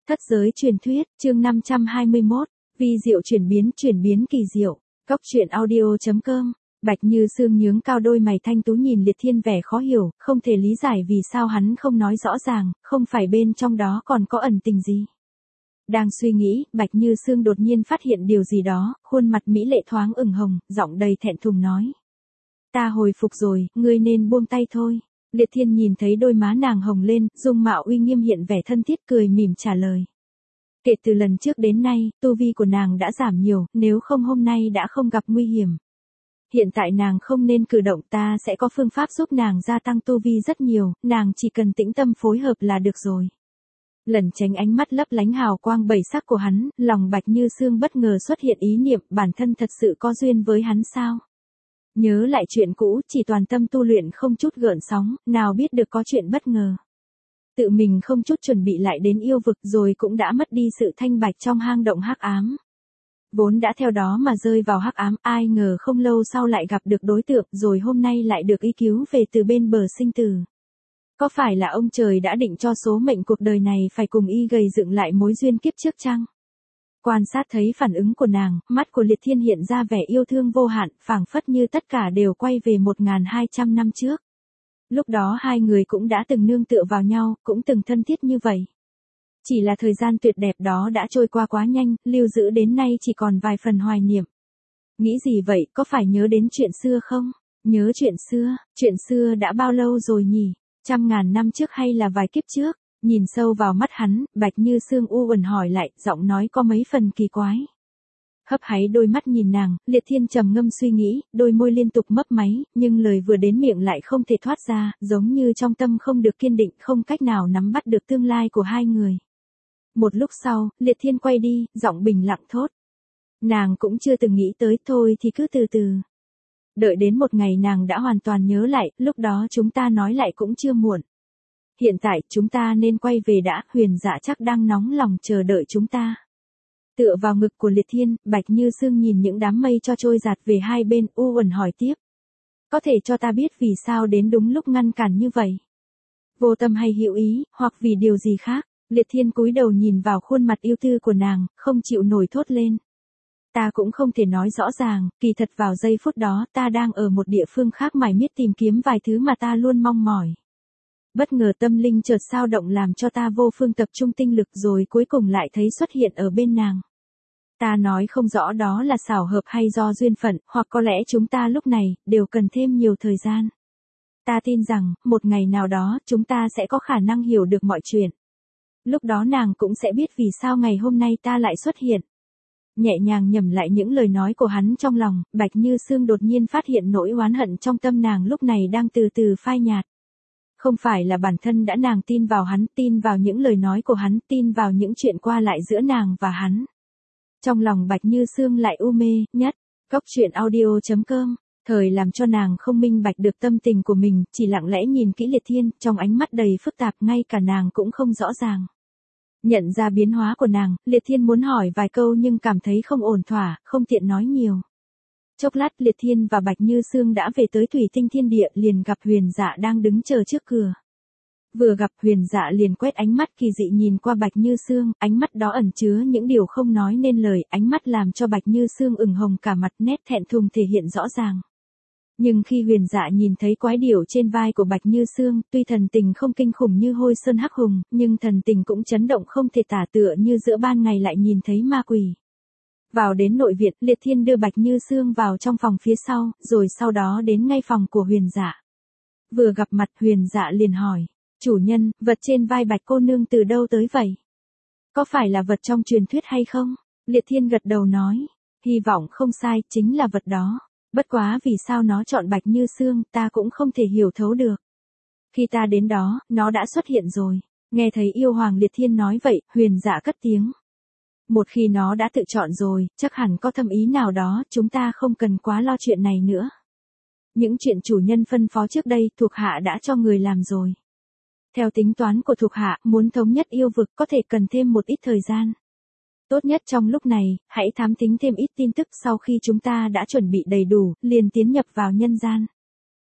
Thất giới truyền thuyết, chương 521, vi diệu chuyển biến kỳ diệu. Cốc truyện audio.com. Bạch Như Sương nhướng cao đôi mày thanh tú nhìn Liệt Thiên vẻ khó hiểu, không thể lý giải vì sao hắn không nói rõ ràng, không phải bên trong đó còn có ẩn tình gì. Đang suy nghĩ, Bạch Như Sương đột nhiên phát hiện điều gì đó, khuôn mặt mỹ lệ thoáng ửng hồng, giọng đầy thẹn thùng nói. Ta hồi phục rồi, ngươi nên buông tay thôi. Liệt Thiên nhìn thấy đôi má nàng hồng lên, dung mạo uy nghiêm hiện vẻ thân thiết cười mỉm trả lời. Kể từ lần trước đến nay, tu vi của nàng đã giảm nhiều, nếu không hôm nay đã không gặp nguy hiểm. Hiện tại nàng không nên cử động, ta sẽ có phương pháp giúp nàng gia tăng tu vi rất nhiều, nàng chỉ cần tĩnh tâm phối hợp là được rồi. Lần tránh ánh mắt lấp lánh hào quang bảy sắc của hắn, lòng Bạch Như Sương bất ngờ xuất hiện ý niệm bản thân thật sự có duyên với hắn sao? Nhớ lại chuyện cũ, chỉ toàn tâm tu luyện không chút gợn sóng, nào biết được có chuyện bất ngờ. Tự mình không chút chuẩn bị lại đến yêu vực rồi cũng đã mất đi sự thanh bạch trong hang động hắc ám. Vốn đã theo đó mà rơi vào hắc ám, ai ngờ không lâu sau lại gặp được đối tượng rồi hôm nay lại được y cứu về từ bên bờ sinh tử. Có phải là ông trời đã định cho số mệnh cuộc đời này phải cùng y gầy dựng lại mối duyên kiếp trước chăng? Quan sát thấy phản ứng của nàng, mắt của Liệt Thiên hiện ra vẻ yêu thương vô hạn, phảng phất như tất cả đều quay về 1200 năm trước. Lúc đó hai người cũng đã từng nương tựa vào nhau, cũng từng thân thiết như vậy. Chỉ là thời gian tuyệt đẹp đó đã trôi qua quá nhanh, lưu giữ đến nay chỉ còn vài phần hoài niệm. Nghĩ gì vậy, có phải nhớ đến chuyện xưa không? Nhớ chuyện xưa đã bao lâu rồi nhỉ? 100.000 năm trước hay là vài kiếp trước? Nhìn sâu vào mắt hắn, Bạch Như Sương u uẩn hỏi lại, giọng nói có mấy phần kỳ quái. Hấp háy đôi mắt nhìn nàng, Liệt Thiên trầm ngâm suy nghĩ, đôi môi liên tục mấp máy, nhưng lời vừa đến miệng lại không thể thoát ra, giống như trong tâm không được kiên định, không cách nào nắm bắt được tương lai của hai người. Một lúc sau, Liệt Thiên quay đi, giọng bình lặng thốt. Nàng cũng chưa từng nghĩ tới, thôi thì cứ từ từ. Đợi đến một ngày nàng đã hoàn toàn nhớ lại, lúc đó chúng ta nói lại cũng chưa muộn. Hiện tại, chúng ta nên quay về đã, Huyền Dạ chắc đang nóng lòng chờ đợi chúng ta. Tựa vào ngực của Liệt Thiên, Bạch Như Sương nhìn những đám mây cho trôi giạt về hai bên, u uẩn hỏi tiếp. Có thể cho ta biết vì sao đến đúng lúc ngăn cản như vậy? Vô tâm hay hữu ý, hoặc vì điều gì khác? Liệt Thiên cúi đầu nhìn vào khuôn mặt yêu tư của nàng, không chịu nổi thốt lên. Ta cũng không thể nói rõ ràng, kỳ thật vào giây phút đó ta đang ở một địa phương khác mải miết tìm kiếm vài thứ mà ta luôn mong mỏi. Bất ngờ tâm linh chợt dao động làm cho ta vô phương tập trung tinh lực rồi cuối cùng lại thấy xuất hiện ở bên nàng. Ta nói không rõ đó là xảo hợp hay do duyên phận, hoặc có lẽ chúng ta lúc này đều cần thêm nhiều thời gian. Ta tin rằng, một ngày nào đó chúng ta sẽ có khả năng hiểu được mọi chuyện. Lúc đó nàng cũng sẽ biết vì sao ngày hôm nay ta lại xuất hiện. Nhẹ nhàng nhẩm lại những lời nói của hắn trong lòng, Bạch Như Sương đột nhiên phát hiện nỗi oán hận trong tâm nàng lúc này đang từ từ phai nhạt. Không phải là bản thân đã nàng tin vào hắn, tin vào những lời nói của hắn, tin vào những chuyện qua lại giữa nàng và hắn. Trong lòng Bạch Như Sương lại u mê, nhất, cốc truyện audio.com, thời làm cho nàng không minh bạch được tâm tình của mình, chỉ lặng lẽ nhìn kỹ Liệt Thiên, trong ánh mắt đầy phức tạp ngay cả nàng cũng không rõ ràng. Nhận ra biến hóa của nàng, Liệt Thiên muốn hỏi vài câu nhưng cảm thấy không ổn thỏa, không tiện nói nhiều. Chốc lát Liệt Thiên và Bạch Như Sương đã về tới Thủy Tinh Thiên Địa liền gặp Huyền Dạ đang đứng chờ trước cửa. Vừa gặp Huyền Dạ liền quét ánh mắt kỳ dị nhìn qua Bạch Như Sương, ánh mắt đó ẩn chứa những điều không nói nên lời, ánh mắt làm cho Bạch Như Sương ửng hồng cả mặt, nét thẹn thùng thể hiện rõ ràng. Nhưng khi Huyền Dạ nhìn thấy quái điểu trên vai của Bạch Như Sương, tuy thần tình không kinh khủng như Hôi Sơn Hắc Hùng, nhưng thần tình cũng chấn động không thể tả tựa như giữa ban ngày lại nhìn thấy ma quỷ. Vào đến nội viện, Liệt Thiên đưa Bạch Như Sương vào trong phòng phía sau, rồi sau đó đến ngay phòng của Huyền Dạ. Vừa gặp mặt Huyền Dạ liền hỏi, chủ nhân, vật trên vai Bạch cô nương từ đâu tới vậy? Có phải là vật trong truyền thuyết hay không? Liệt Thiên gật đầu nói, hy vọng không sai, chính là vật đó. Bất quá vì sao nó chọn Bạch Như Sương, ta cũng không thể hiểu thấu được. Khi ta đến đó, nó đã xuất hiện rồi. Nghe thấy yêu hoàng Liệt Thiên nói vậy, Huyền Dạ cất tiếng. Một khi nó đã tự chọn rồi, chắc hẳn có thâm ý nào đó, chúng ta không cần quá lo chuyện này nữa. Những chuyện chủ nhân phân phó trước đây, thuộc hạ đã cho người làm rồi. Theo tính toán của thuộc hạ, muốn thống nhất yêu vực có thể cần thêm một ít thời gian. Tốt nhất trong lúc này, hãy thám thính thêm ít tin tức sau khi chúng ta đã chuẩn bị đầy đủ, liền tiến nhập vào nhân gian.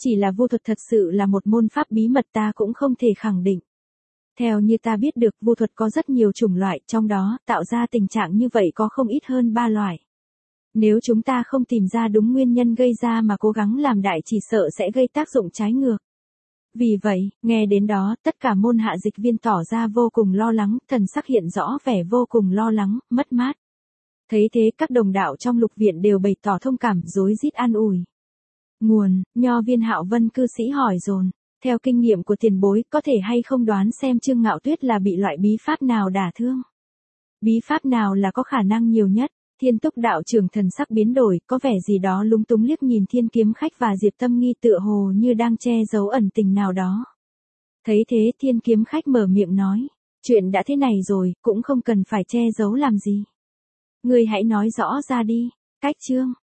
Chỉ là vu thuật thật sự là một môn pháp bí mật ta cũng không thể khẳng định. Theo như ta biết được, vu thuật có rất nhiều chủng loại, trong đó, tạo ra tình trạng như vậy có không ít hơn 3 loại. Nếu chúng ta không tìm ra đúng nguyên nhân gây ra mà cố gắng làm đại chỉ sợ sẽ gây tác dụng trái ngược. Vì vậy, nghe đến đó, tất cả môn hạ dịch viên tỏ ra vô cùng lo lắng, thần sắc hiện rõ vẻ vô cùng lo lắng, mất mát. Thấy thế các đồng đạo trong lục viện đều bày tỏ thông cảm, rối rít an ủi. Nguồn, Nho Viên Hạo Vân cư sĩ hỏi dồn. Theo kinh nghiệm của tiền bối, có thể hay không đoán xem Trương Ngạo Tuyết là bị loại bí pháp nào đả thương? Bí pháp nào là có khả năng nhiều nhất? Thiên Túc đạo trưởng thần sắc biến đổi, có vẻ gì đó lúng túng liếc nhìn Thiên Kiếm Khách và Diệp Tâm Nghi tựa hồ như đang che giấu ẩn tình nào đó. Thấy thế Thiên Kiếm Khách mở miệng nói, chuyện đã thế này rồi, cũng không cần phải che giấu làm gì. Ngươi hãy nói rõ ra đi. Cách chương